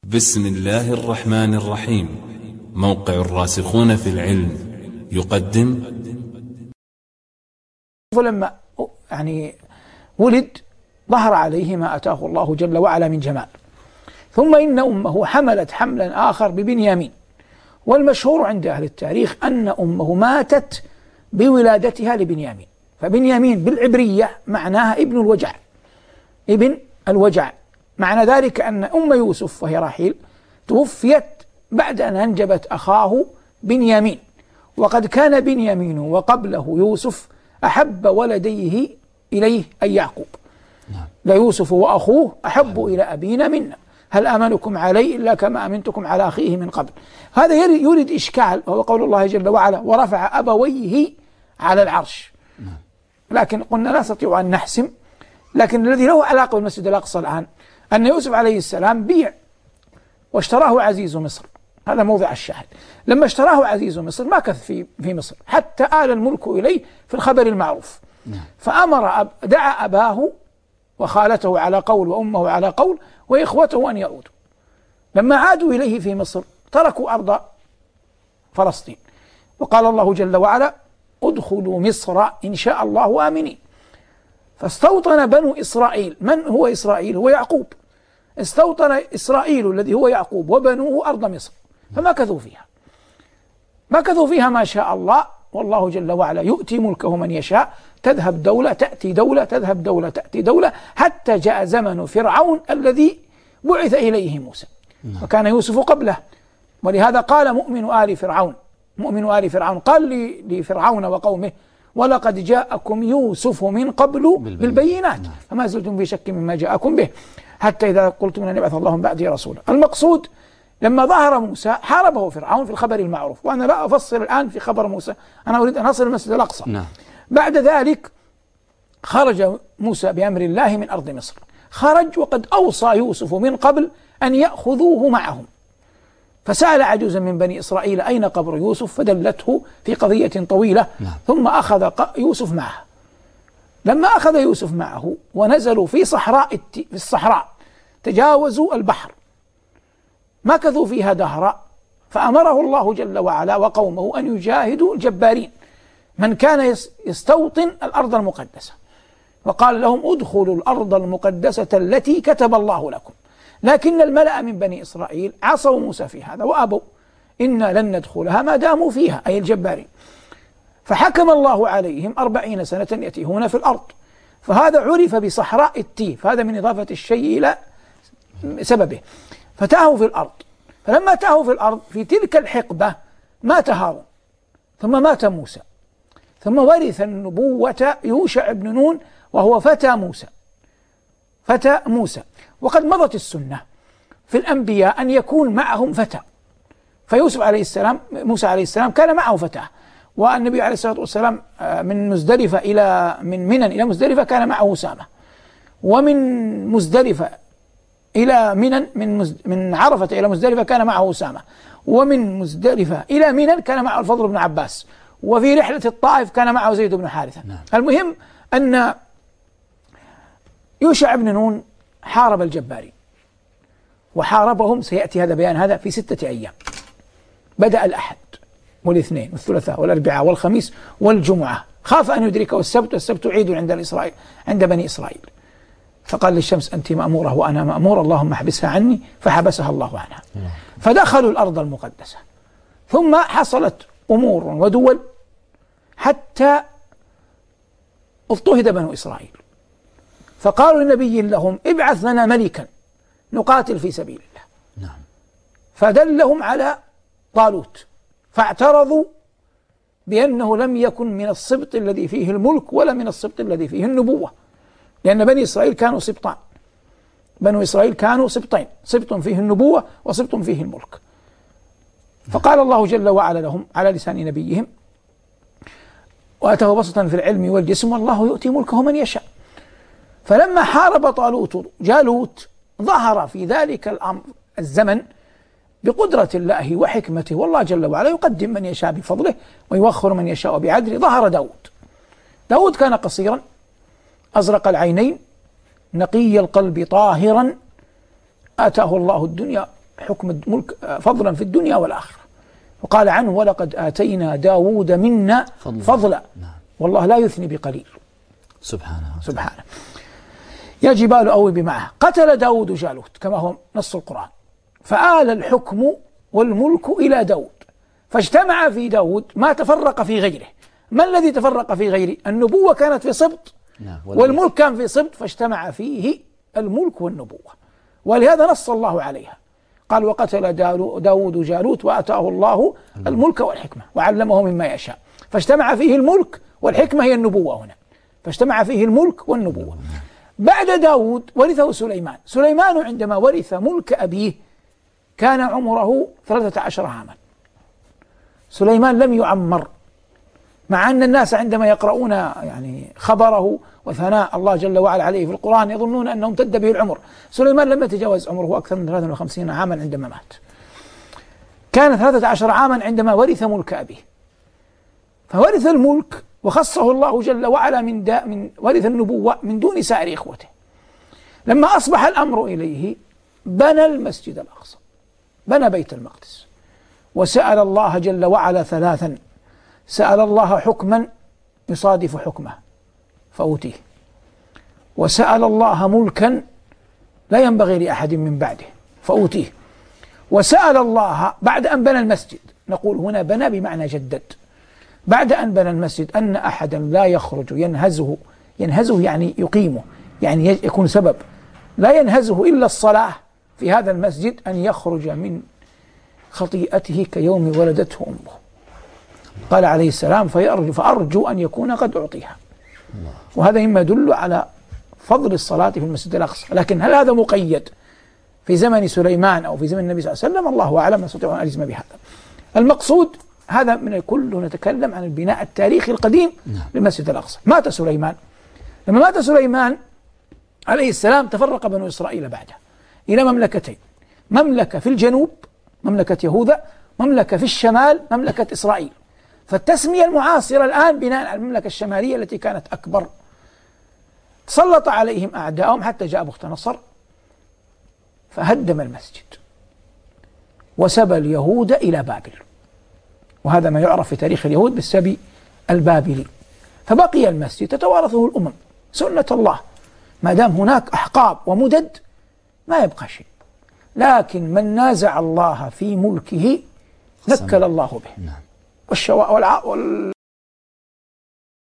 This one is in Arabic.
بسم الله الرحمن الرحيم. موقع الراسخون في العلم يقدم. فلما ولد ظهر عليه ما أتاه الله جل وعلا من جمال، ثم إن أمه حملت حملا آخر ببنيامين، والمشهور عند أهل التاريخ أن أمه ماتت بولادتها لبنيامين. فبنيامين بالعبرية معناها ابن الوجع، ابن الوجع، معنى ذلك أن أم يوسف وهي راحيل توفيت بعد أن أنجبت أخاه بنيامين، وقد كان بنيامين وقبله يوسف أحب ولديه إليه أي يعقوب. ليوسف وأخوه أحب إلى أبينا منا، هل آمنكم عليه إلا كما أمنتكم على أخيه من قبل. هذا يورد إشكال، وهو قول الله جل وعلا ورفع أبويه على العرش. لكن قلنا لا نستطيع أن نحسم، لكن الذي له علاقة بالمسجد الأقصى الآن أن يوسف عليه السلام بيع واشتراه عزيز مصر، هذا موضع الشاهد. لما اشتراه عزيز مصر ما كث في مصر حتى آل الملك إليه في الخبر المعروف، فأمر دعا أباه وخالته على قول وأمه على قول وإخوته أن يعودوا. لما عادوا إليه في مصر تركوا أرض فلسطين، وقال الله جل وعلا ادخلوا مصر إن شاء الله آمنين. فاستوطن بنو إسرائيل، من هو إسرائيل؟ هو يعقوب. استوطن إسرائيل الذي هو يعقوب وبنوه أرض مصر، فمكثوا فيها ما شاء الله، والله جل وعلا يؤتي ملكه من يشاء، تذهب دولة تأتي دولة، تذهب دولة تأتي دولة، حتى جاء زمن فرعون الذي بعث إليه موسى، وكان يوسف قبله. ولهذا قال مؤمن آل فرعون قال لفرعون وقومه ولقد جاءكم يوسف من قبل بالبينات فما زلتم في شك مما جاءكم به حتى إذا قلتم أن يبعث الله من بعده رسولا. المقصود لما ظهر موسى حاربه فرعون في الخبر المعروف، وأنا لا أفصل الآن في خبر موسى، أنا أريد أن أصل المسجد الأقصى. بعد ذلك خرج موسى بأمر الله من أرض مصر، خرج وقد أوصى يوسف من قبل أن يأخذوه معهم، فسأل عجوزا من بني إسرائيل أين قبر يوسف، فدلته في قضية طويلة. ثم أخذ يوسف معه. لما أخذ يوسف معه ونزلوا في الصحراء تجاوزوا البحر، مكثوا فيها دهرا، فأمره الله جل وعلا وقومه أن يجاهدوا الجبارين، من كان يستوطن الأرض المقدسة، وقال لهم ادخلوا الأرض المقدسة التي كتب الله لكم. لكن الملأ من بني إسرائيل عصوا موسى في هذا وأبوا، إنا لن ندخلها ما داموا فيها، أي الجبارين. فحكم الله عليهم 40 سنة يتيهون في الأرض، فهذا عرف بصحراء التيه، فهذا من إضافة الشيء إلى سببه. فتاهوا في الأرض، فلما تاهوا في الأرض في تلك الحقبة مات هارون، ثم مات موسى، ثم ورث النبوة يوشع بن نون وهو فتى موسى. وقد مضت السنة في الأنبياء أن يكون معهم فتى، فيوسف عليه السلام موسى عليه السلام كان معه فتاه، والنبي عليه الصلاة والسلام من منى إلى مزدلفة كان معه أسامة، ومن مزدلفة إلى منى من عرفة إلى مزدلفة كان معه أسامة، ومن مزدلفة إلى منى كان معه الفضل بن عباس، وفي رحلة الطائف كان معه زيد بن حارثة. المهم أن يوشع بن نون حارب الجبارين، وحاربهم سيأتي هذا بيان هذا في 6 أيام. بدأ الأحد والاثنين والثلاثاء والأربعاء والخميس والجمعة، خاف أن يدركه السبت، والسبت عيد عند بني إسرائيل، فقال للشمس أنت مأمورة وأنا مأمور، اللهم احبسها عني، فحبسها الله عنها. فدخلوا الأرض المقدسة، ثم حصلت أمور ودول حتى اضطهد بنو إسرائيل، فقالوا لنبي لهم ابعث لنا ملكا نقاتل في سبيل الله. فدلهم على طالوت، فاعترضوا بأنه لم يكن من السبط الذي فيه الملك ولا من السبط الذي فيه النبوة، لأن بني إسرائيل كانوا سبطان، بنو إسرائيل كانوا سبطين، سبط فيه النبوة وسبط فيه الملك. فقال الله جل وعلا لهم على لسان نبيهم وآتاه بسطا في العلم والجسم والله يؤتي ملكه من يشاء. فلما حارب جالوت ظهر في ذلك الزمن بقدرة الله وحكمته، والله جل وعلا يقدم من يشاء بفضله ويوخر من يشاء بعدله. ظهر داود كان قصيرا أزرق العينين نقي القلب طاهرا، آتاه الله الدنيا الحكم الملك فضلا في الدنيا والآخرة. وقال عنه: ولقد آتينا داود منا فضلا. والله لا يثني بقليل سبحانه. يا جبال أوبي معه. قتل داود جالوت كما هو نص القرآن، فآل الحكم والملك إلى داود، فاجتمع في داود ما تفرق في غيره. ما الذي تفرق في غيره؟ النبوة كانت في سبط والملك كان في سبط، فاجتمع فيه الملك والنبوة، ولهذا نص الله عليها. قال: وقتل داود جالوت وآتاه الله الملك والحكمة وعلمه مما يشاء. فاجتمع فيه الملك والحكمة، هي النبوة هنا، فاجتمع فيه الملك والنبوة. بعد داود ورثه سليمان. سليمان عندما ورث ملك أبيه كان عمره 13 عاما. سليمان لم يعمر، مع أن الناس عندما يقرؤون يعني خبره وثناء الله جل وعلا عليه في القرآن يظنون أنه امتد به العمر. سليمان لم يتجاوز عمره أكثر من 53 عاما عندما مات. كان 13 عاما عندما ورث ملك أبيه، فورث الملك وخصه الله جل وعلا من ورث النبوة من دون سائر إخوته. لما أصبح الأمر إليه بنى المسجد الأقصى، بنى بيت المقدس، وسأل الله جل وعلا ثلاثا: سأل الله حكما يصادف حكمه فأوتيه، وسأل الله ملكا لا ينبغي لأحد من بعده فأوتيه، وسأل الله بعد أن بنى المسجد، نقول هنا بنى بمعنى جدد، بعد أن بنى المسجد أن أحدا لا يخرج ينهزه يعني يقيمه، يعني يكون سبب لا ينهزه إلا الصلاة في هذا المسجد، أن يخرج من خطيئته كيوم ولدته أمه. قال عليه السلام: فأرجو أن يكون قد أعطيها. وهذا مما يدل على فضل الصلاة في المسجد الأقصى. لكن هل هذا مقيد في زمن سليمان أو في زمن النبي صلى الله عليه وسلم؟ الله أعلم، نستطيع أن نجزم بهذا. المقصود هذا من الكل نتكلم عن البناء التاريخي القديم للمسجد الأقصى. مات سليمان. لما مات سليمان عليه السلام تفرق بنو إسرائيل بعده إلى مملكتين: مملكة في الجنوب مملكة يهوذا، مملكة في الشمال مملكة إسرائيل. فالتسمية المعاصرة الآن بناء على المملكة الشمالية التي كانت أكبر. تسلط عليهم أعداءهم حتى جاء بخت نصر فهدم المسجد وسبى اليهود إلى بابل، وهذا ما يعرف في تاريخ اليهود بالسبي البابلي. فبقي المسجد تتوارثه الأمم، سنة الله، ما دام هناك أحقاب ومدد ما يبقى شيء. لكن من نازع الله في ملكه نكل الله به.